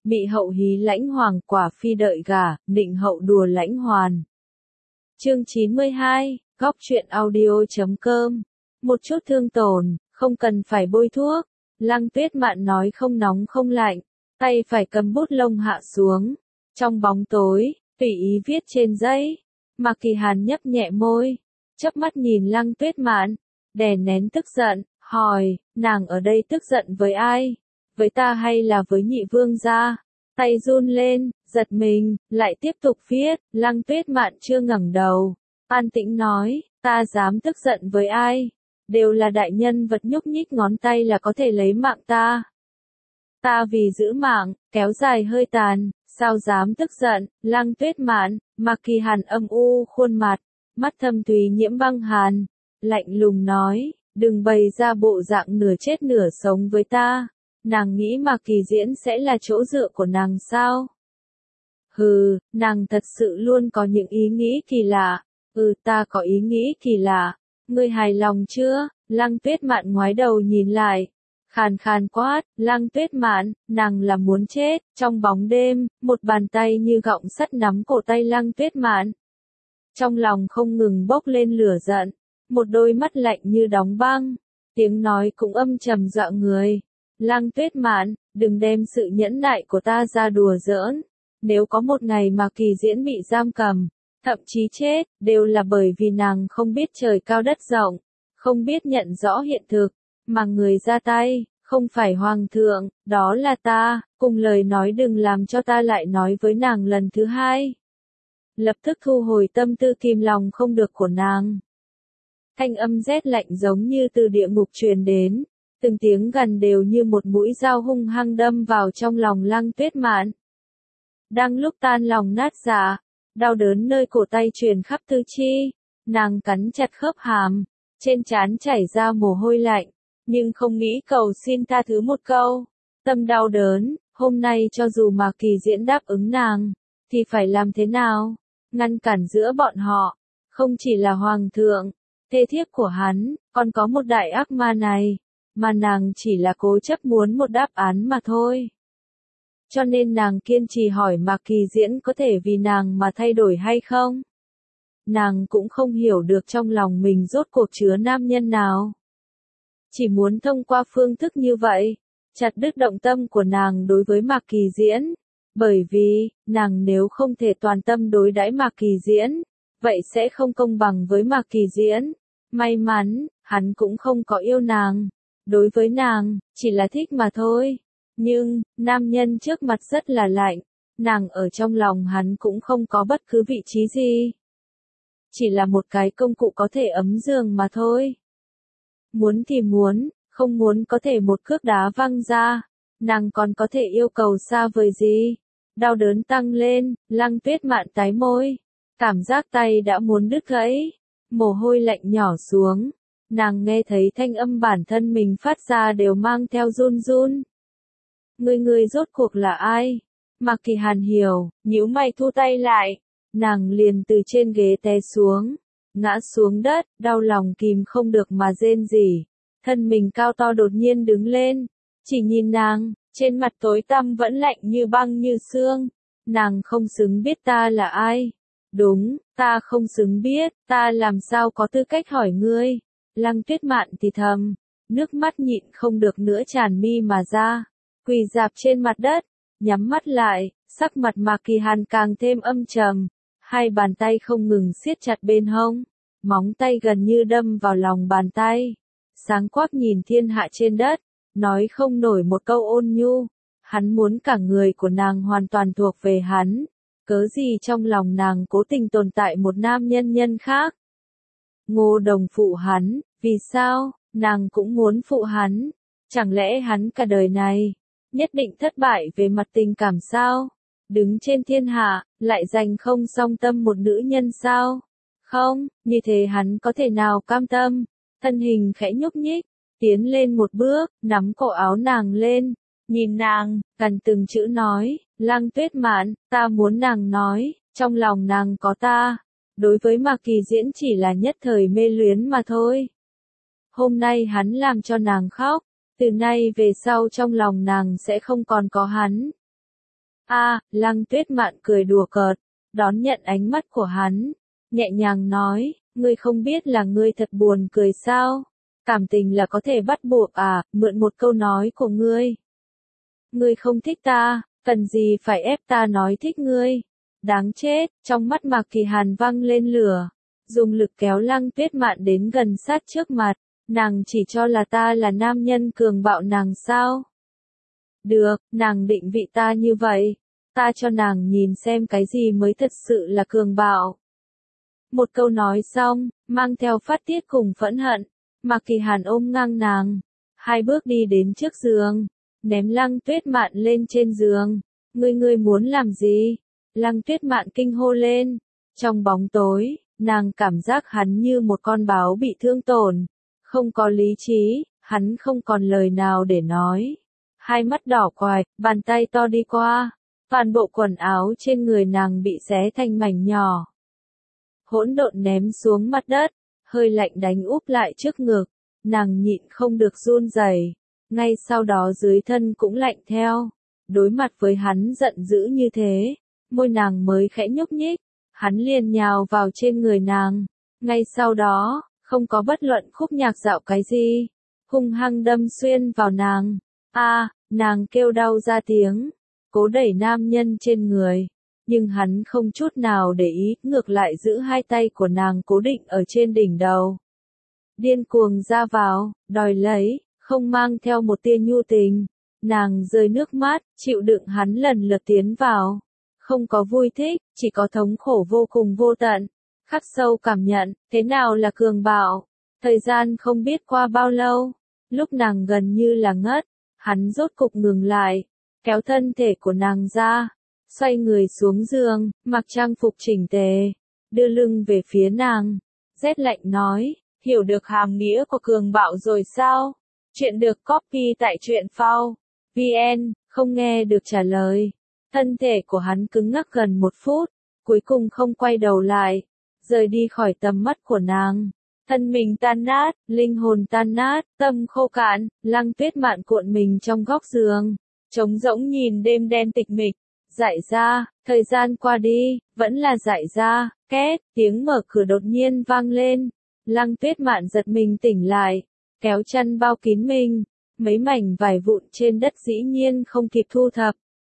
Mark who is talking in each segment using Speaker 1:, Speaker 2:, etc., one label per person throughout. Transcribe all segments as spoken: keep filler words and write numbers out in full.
Speaker 1: Mị hậu hí lãnh hoàng quả phi đợi gả, nịnh hậu đùa lãnh hoàn. Chương chín mươi hai, góc truyện audio.com. Một chút thương tổn, không cần phải bôi thuốc. Lăng Tuyết Mạn nói không nóng không lạnh, tay phải cầm bút lông hạ xuống. Trong bóng tối, tùy ý viết trên giấy. Mạc Kỳ Hàn nhấp nhẹ môi, chớp mắt nhìn Lăng Tuyết Mạn, đè nén tức giận, hỏi, nàng ở đây tức giận với ai? Với ta hay là với nhị vương gia? Tay run lên, giật mình, lại tiếp tục viết. Lăng Tuyết Mạn chưa ngẩng đầu, an tĩnh nói, ta dám tức giận với ai? Đều là đại nhân vật nhúc nhích ngón tay là có thể lấy mạng ta. Ta vì giữ mạng, kéo dài hơi tàn, sao dám tức giận? Lăng Tuyết Mạn, Mạc Kỳ Hàn âm u khuôn mặt, mắt thâm thúy nhiễm băng hàn, lạnh lùng nói, đừng bày ra bộ dạng nửa chết nửa sống với ta. Nàng nghĩ Mạc Kỳ Diễn sẽ là chỗ dựa của nàng sao? Hừ, nàng thật sự luôn có những ý nghĩ kỳ lạ. Ừ, ta có ý nghĩ kỳ lạ. Ngươi hài lòng chưa? Lăng Tuyết Mạn ngoái đầu nhìn lại, khàn khàn quát, Lăng Tuyết Mạn, nàng là muốn chết. Trong bóng đêm, một bàn tay như gọng sắt nắm cổ tay Lăng Tuyết Mạn. Trong lòng không ngừng bốc lên lửa giận, một đôi mắt lạnh như đóng băng, tiếng nói cũng âm trầm dọa người. Lăng Tuyết Mạn, đừng đem sự nhẫn nại của ta ra đùa giỡn. Nếu có một ngày mà Kỳ Diễn bị giam cầm, thậm chí chết, đều là bởi vì nàng không biết trời cao đất rộng, không biết nhận rõ hiện thực, mà người ra tay, không phải hoàng thượng, đó là ta. Cùng lời nói đừng làm cho ta lại nói với nàng lần thứ hai. Lập tức thu hồi tâm tư kìm lòng không được của nàng. Thanh âm rét lạnh giống như từ địa ngục truyền đến, từng tiếng gần đều như một mũi dao hung hăng đâm vào trong lòng Lăng Tuyết Mạn. Đang lúc tan lòng nát dạ, đau đớn nơi cổ tay truyền khắp tứ chi, nàng cắn chặt khớp hàm, trên trán chảy ra mồ hôi lạnh, nhưng không nghĩ cầu xin tha thứ một câu. Tâm đau đớn, hôm nay cho dù Mạc Kỳ Diễn đáp ứng nàng, thì phải làm thế nào? Ngăn cản giữa bọn họ, không chỉ là hoàng thượng, thê thiếp của hắn, còn có một đại ác ma này, mà nàng chỉ là cố chấp muốn một đáp án mà thôi. Cho nên nàng kiên trì hỏi Mạc Kỳ Diễn có thể vì nàng mà thay đổi hay không? Nàng cũng không hiểu được trong lòng mình rốt cuộc chứa nam nhân nào. Chỉ muốn thông qua phương thức như vậy, chặt đứt động tâm của nàng đối với Mạc Kỳ Diễn. Bởi vì, nàng nếu không thể toàn tâm đối đãi Mạc Kỳ Diễn, vậy sẽ không công bằng với Mạc Kỳ Diễn. May mắn, hắn cũng không có yêu nàng. Đối với nàng, chỉ là thích mà thôi. Nhưng, nam nhân trước mặt rất là lạnh, nàng ở trong lòng hắn cũng không có bất cứ vị trí gì. Chỉ là một cái công cụ có thể ấm giường mà thôi. Muốn thì muốn, không muốn có thể một cước đá văng ra, nàng còn có thể yêu cầu xa vời gì. Đau đớn tăng lên, Lăng Tuyết Mạn tái môi, cảm giác tay đã muốn đứt gãy, mồ hôi lạnh nhỏ xuống, nàng nghe thấy thanh âm bản thân mình phát ra đều mang theo run run. Người người rốt cuộc là ai? Mạc Kỳ Hàn hiểu, nhíu mày thu tay lại, nàng liền từ trên ghế té xuống, ngã xuống đất, đau lòng kìm không được mà rên rỉ, thân mình cao to đột nhiên đứng lên, chỉ nhìn nàng, trên mặt tối tăm vẫn lạnh như băng như xương. Nàng không xứng biết ta là ai. Đúng, ta không xứng biết, ta làm sao có tư cách hỏi ngươi. Lăng Tuyết Mạn thì thầm, nước mắt nhịn không được nữa tràn mi mà ra, quỳ rạp trên mặt đất, nhắm mắt lại, sắc mặt Mạc Kỳ Hàn càng thêm âm trầm, hai bàn tay không ngừng siết chặt bên hông, móng tay gần như đâm vào lòng bàn tay, sáng quắc nhìn thiên hạ trên đất, nói không nổi một câu ôn nhu. Hắn muốn cả người của nàng hoàn toàn thuộc về hắn, cớ gì trong lòng nàng cố tình tồn tại một nam nhân nhân khác. Ngô Đồng phụ hắn, vì sao, nàng cũng muốn phụ hắn, chẳng lẽ hắn cả đời này, nhất định thất bại về mặt tình cảm sao? Đứng trên thiên hạ, lại giành không song tâm một nữ nhân sao? Không, như thế hắn có thể nào cam tâm? Thân hình khẽ nhúc nhích, tiến lên một bước, nắm cổ áo nàng lên, nhìn nàng, gần từng chữ nói, Lăng Tuyết Mạn, ta muốn nàng nói, trong lòng nàng có ta. Đối với Mạc Kỳ Diễn chỉ là nhất thời mê luyến mà thôi. Hôm nay hắn làm cho nàng khóc, từ nay về sau trong lòng nàng sẽ không còn có hắn. A, Lăng Tuyết Mạn cười đùa cợt, đón nhận ánh mắt của hắn, nhẹ nhàng nói, ngươi không biết là ngươi thật buồn cười sao? Cảm tình là có thể bắt buộc à, mượn một câu nói của ngươi. Ngươi không thích ta, cần gì phải ép ta nói thích ngươi? Đáng chết, trong mắt Mạc Kỳ Hàn văng lên lửa, dùng lực kéo Lăng Tuyết Mạn đến gần sát trước mặt, nàng chỉ cho là ta là nam nhân cường bạo nàng sao? Được, nàng định vị ta như vậy, ta cho nàng nhìn xem cái gì mới thật sự là cường bạo. Một câu nói xong, mang theo phát tiết cùng phẫn hận, Mạc Kỳ Hàn ôm ngang nàng, hai bước đi đến trước giường, ném Lăng Tuyết Mạn lên trên giường. Ngươi ngươi muốn làm gì? Lăng Tuyết Mạn kinh hô lên. Trong bóng tối, nàng cảm giác hắn như một con báo bị thương tổn, không có lý trí, hắn không còn lời nào để nói. Hai mắt đỏ quài, bàn tay to đi qua, toàn bộ quần áo trên người nàng bị xé thành mảnh nhỏ. Hỗn độn ném xuống mặt đất, hơi lạnh đánh úp lại trước ngực, nàng nhịn không được run rẩy, ngay sau đó dưới thân cũng lạnh theo. Đối mặt với hắn giận dữ như thế, môi nàng mới khẽ nhúc nhích, hắn liền nhào vào trên người nàng, ngay sau đó, không có bất luận khúc nhạc dạo cái gì, hung hăng đâm xuyên vào nàng. A, nàng kêu đau ra tiếng, cố đẩy nam nhân trên người, nhưng hắn không chút nào để ý, ngược lại giữ hai tay của nàng cố định ở trên đỉnh đầu. Điên cuồng ra vào, đòi lấy, không mang theo một tia nhu tình, nàng rơi nước mắt, chịu đựng hắn lần lượt tiến vào. Không có vui thích, chỉ có thống khổ vô cùng vô tận, khắc sâu cảm nhận, thế nào là cường bạo. Thời gian không biết qua bao lâu, lúc nàng gần như là ngất, hắn rốt cục ngừng lại, kéo thân thể của nàng ra, xoay người xuống giường, mặc trang phục chỉnh tề, đưa lưng về phía nàng, rét lạnh nói, hiểu được hàm nghĩa của cường bạo rồi sao? Chuyện được copy tại truyện phao chấm vn, không nghe được trả lời. Thân thể của hắn cứng ngắc gần một phút, cuối cùng không quay đầu lại, rời đi khỏi tầm mắt của nàng. Thân mình tan nát, linh hồn tan nát, tâm khô cạn, Lăng Tuyết Mạn cuộn mình trong góc giường, trống rỗng nhìn đêm đen tịch mịch. Dại ra, thời gian qua đi, vẫn là dại ra, két, tiếng mở cửa đột nhiên vang lên. Lăng Tuyết Mạn giật mình tỉnh lại, kéo chăn bao kín mình, mấy mảnh vải vụn trên đất dĩ nhiên không kịp thu thập.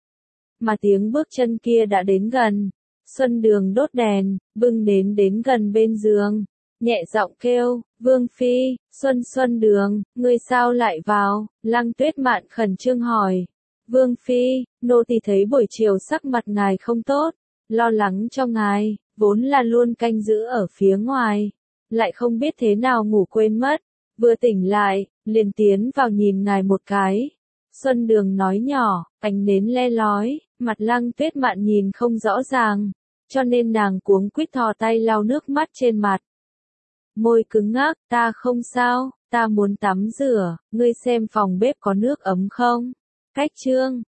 Speaker 1: Mà tiếng bước chân kia đã đến gần. Xuân Đường đốt đèn, bưng nến đến gần bên giường, nhẹ giọng kêu, Vương Phi, Xuân Xuân Đường, ngươi sao lại vào? Lăng Tuyết Mạn khẩn trương hỏi. Vương Phi, nô tỳ thấy buổi chiều sắc mặt ngài không tốt, lo lắng cho ngài, vốn là luôn canh giữ ở phía ngoài, lại không biết thế nào ngủ quên mất, vừa tỉnh lại, liền tiến vào nhìn ngài một cái. Xuân Đường nói nhỏ, ánh nến le lói, mặt Lăng Tuyết Mạn nhìn không rõ ràng, cho nên nàng cuống quýt thò tay lau nước mắt trên mặt. Môi cứng ngắc, ta không sao, ta muốn tắm rửa, ngươi xem phòng bếp có nước ấm không? Cách chương